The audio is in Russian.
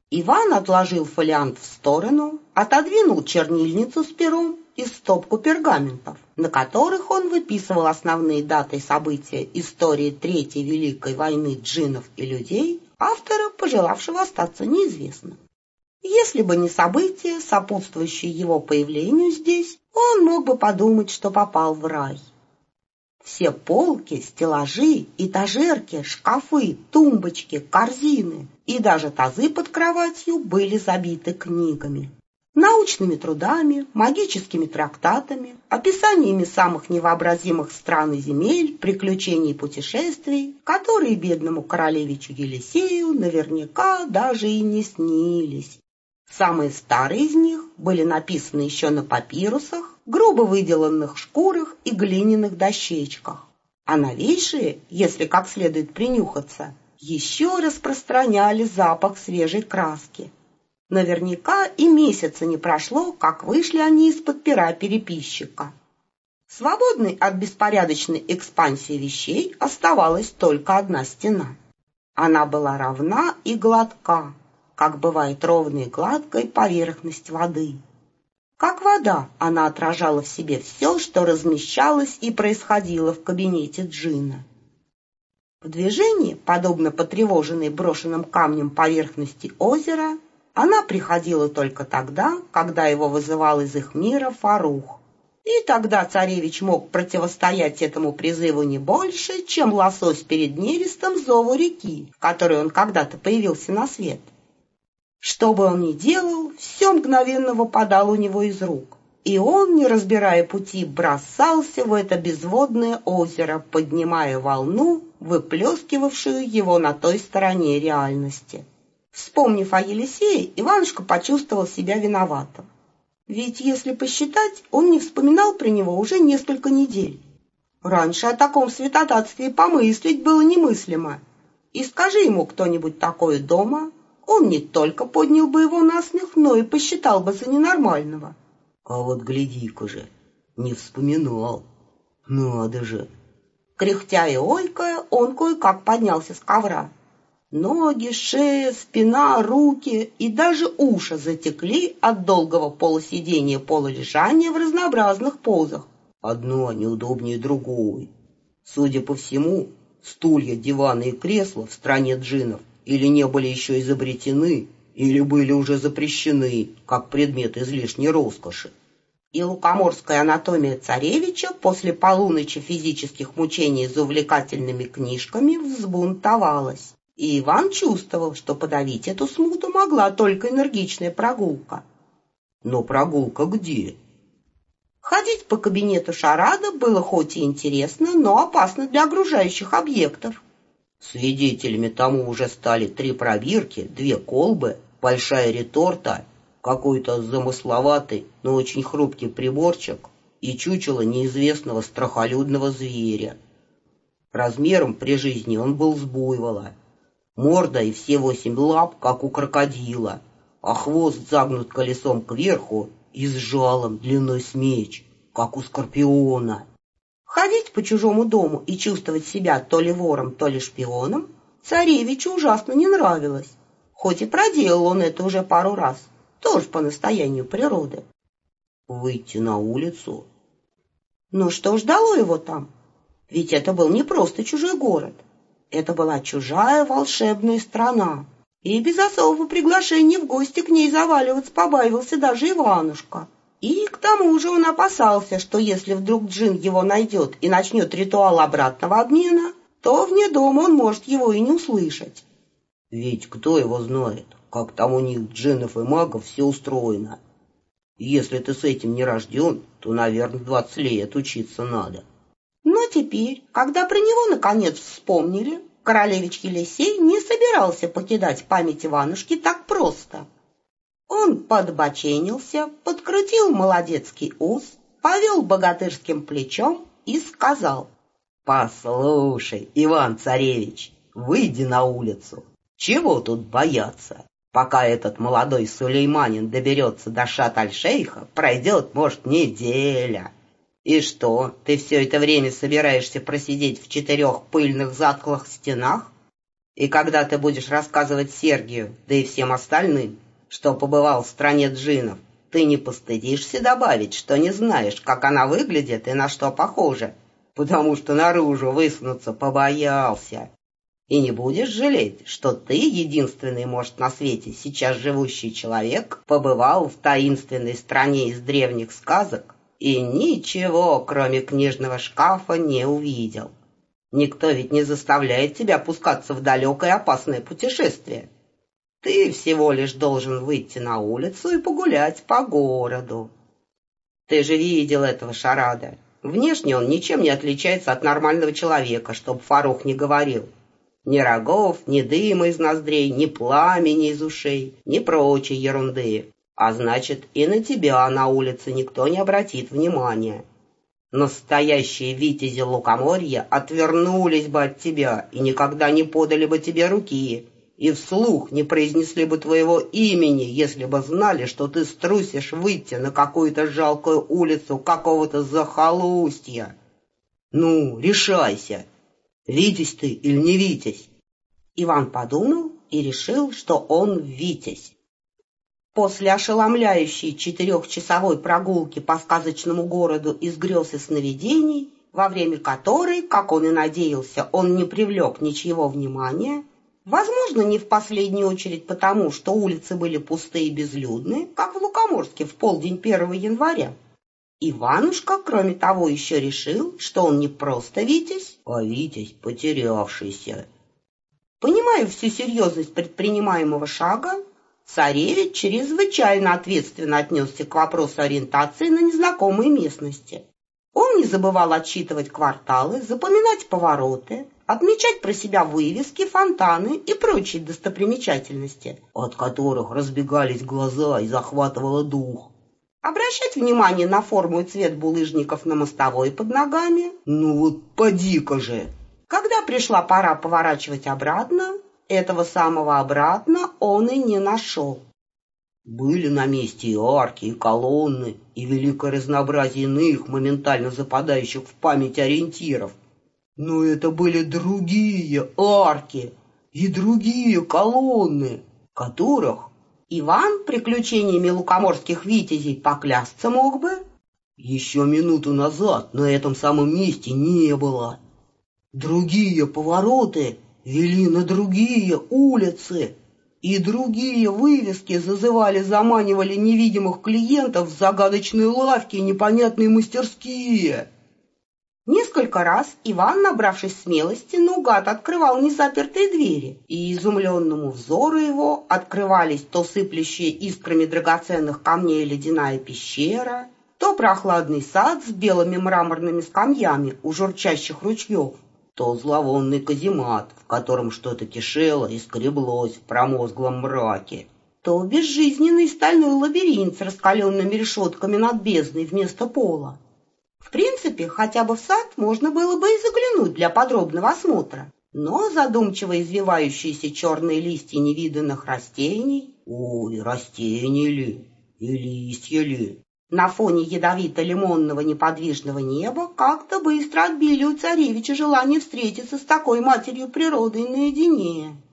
Иван отложил фолиант в сторону, отодвинул чернильницу с пером и стопку пергаментов, на которых он выписывал основные даты и события истории Третьей Великой войны джиннов и людей, автора, пожелавшего остаться неизвестным. Если бы не события, сопутствующие его появлению здесь, он мог бы подумать, что попал в рай. Все полки, стеллажи, этажерки, шкафы, тумбочки, корзины и даже тазы под кроватью были забиты книгами. Научными трудами, магическими трактатами, описаниями самых невообразимых стран и земель, приключений и путешествий, которые бедному королевичу Елисею наверняка даже и не снились. Самые старые из них были написаны еще на папирусах, грубо выделанных шкурах и глиняных дощечках, а новейшие, если как следует принюхаться, еще распространяли запах свежей краски. Наверняка и месяца не прошло, как вышли они из-под пера переписчика. Свободной от беспорядочной экспансии вещей оставалась только одна стена. Она была равна и гладка, как бывает ровной и гладкой поверхность воды. Как вода, она отражала в себе все, что размещалось и происходило в кабинете джинна. В движении, подобно потревоженной брошенным камнем поверхности озера, она приходила только тогда, когда его вызывал из их мира Фарух. И тогда царевич мог противостоять этому призыву не больше, чем лосось перед нерестом зову реки, в которой он когда-то появился на свет. Что бы он ни делал, все мгновенно выпадало у него из рук, и он, не разбирая пути, бросался в это безводное озеро, поднимая волну, выплескивавшую его на той стороне реальности. Вспомнив о Елисее, Иванушка почувствовал себя виноватым. Ведь, если посчитать, он не вспоминал про него уже несколько недель. Раньше о таком святотатстве помыслить было немыслимо. И скажи ему кто-нибудь такое дома, он не только поднял бы его на смех, но и посчитал бы за ненормального. А вот гляди-ка же, не вспоминал. Надо же. Кряхтя и ойкая, он кое-как поднялся с ковра. Ноги, шея, спина, руки и даже уши затекли от долгого полусидения, полулежания в разнообразных позах. Одно неудобнее другой. Судя по всему, стулья, диваны и кресла в стране джиннов или не были еще изобретены, или были уже запрещены, как предмет излишней роскоши. И лукоморская анатомия царевича после полуночи физических мучений за увлекательными книжками взбунтовалась. И Иван чувствовал, что подавить эту смуту могла только энергичная прогулка. Но прогулка где? Ходить по кабинету шарада было хоть и интересно, но опасно для окружающих объектов. Свидетелями тому уже стали 3 пробирки, 2 колбы, большая реторта, какой-то замысловатый, но очень хрупкий приборчик и чучело неизвестного страхолюдного зверя. Размером при жизни он был с буйвола. Морда и все 8 лап, как у крокодила, а хвост загнут колесом кверху и с жалом длиной с меч, как у скорпиона. Ходить по чужому дому и чувствовать себя то ли вором, то ли шпионом царевичу ужасно не нравилось, хоть и проделал он это уже пару раз, тоже по настоянию природы. Выйти на улицу? Ну что ждало его там? Ведь это был не просто чужой город. Это была чужая волшебная страна, и без особого приглашения в гости к ней заваливаться побаивался даже Иванушка. И к тому же он опасался, что если вдруг джин его найдет и начнет ритуал обратного обмена, то вне дома он может его и не услышать. Ведь кто его знает, как там у них джиннов и магов все устроено. Если ты с этим не рожден, то, наверное, 20 лет учиться надо. Но теперь, когда про него наконец вспомнили, королевич Елисей не собирался покидать память Иванушки так просто. Он подбоченился, подкрутил молодецкий ус, повел богатырским плечом и сказал: «Послушай, Иван-царевич, выйди на улицу. Чего тут бояться? Пока этот молодой сулейманин доберется до Шат-аль-Шейха, пройдет, может, неделя. И что, ты все это время собираешься просидеть в 4 пыльных затхлых стенах? И когда ты будешь рассказывать Сергию, да и всем остальным, что побывал в стране джиннов, ты не постыдишься добавить, что не знаешь, как она выглядит и на что похожа, потому что наружу высунуться побоялся. И не будешь жалеть, что ты, единственный, может, на свете сейчас живущий человек, побывал в таинственной стране из древних сказок и ничего, кроме книжного шкафа, не увидел. Никто ведь не заставляет тебя пускаться в далекое опасное путешествие. Ты всего лишь должен выйти на улицу и погулять по городу. Ты же видел этого шарада. Внешне он ничем не отличается от нормального человека, чтоб Фарух не говорил. Ни рогов, ни дыма из ноздрей, ни пламени из ушей, ни прочей ерунды. А значит, и на тебя на улице никто не обратит внимания. Настоящие витязи лукоморья отвернулись бы от тебя и никогда не подали бы тебе руки, и вслух не произнесли бы твоего имени, если бы знали, что ты струсишь выйти на какую-то жалкую улицу какого-то захолустья. Ну, решайся, витязь ты или не витязь? Иван подумал и решил, что он витязь. После ошеломляющей 4-часовой прогулки по сказочному городу из грез и сновидений, во время которой, как он и надеялся, он не привлек ничьего внимания, возможно, не в последнюю очередь потому, что улицы были пустые и безлюдные, как в Лукоморске в полдень 1 января, Иванушка, кроме того, еще решил, что он не просто витязь, а витязь потерявшийся. Понимая всю серьезность предпринимаемого шага, царевич чрезвычайно ответственно отнесся к вопросу ориентации на незнакомой местности. Он не забывал отсчитывать кварталы, запоминать повороты, отмечать про себя вывески, фонтаны и прочие достопримечательности, от которых разбегались глаза и захватывало дух. Обращать внимание на форму и цвет булыжников на мостовой под ногами. Ну вот поди-ка же! Когда пришла пора поворачивать обратно, этого самого обратно он и не нашел. Были на месте и арки, и колонны, и великое разнообразие иных, моментально западающих в память ориентиров. Но это были другие арки и другие колонны, которых Иван приключениями лукоморских витязей поклясться мог бы. Еще минуту назад на этом самом месте не было. Другие повороты вели на другие улицы, и другие вывески заманивали невидимых клиентов в загадочные лавки и непонятные мастерские. Несколько раз Иван, набравшись смелости, наугад открывал незапертые двери, и изумленному взору его открывались то сыплющие искрами драгоценных камней ледяная пещера, то прохладный сад с белыми мраморными скамьями у журчащих ручьев, то зловонный каземат, в котором что-то кишело и скреблось в промозглом мраке, то безжизненный стальной лабиринт с раскаленными решетками над бездной вместо пола. В принципе, хотя бы в сад можно было бы и заглянуть для подробного осмотра, но задумчиво извивающиеся черные листья невиданных растений... Ой, растения ли? И листья ли? На фоне ядовито-лимонного неподвижного неба как-то быстро отбили у царевича желание встретиться с такой матерью природы наедине.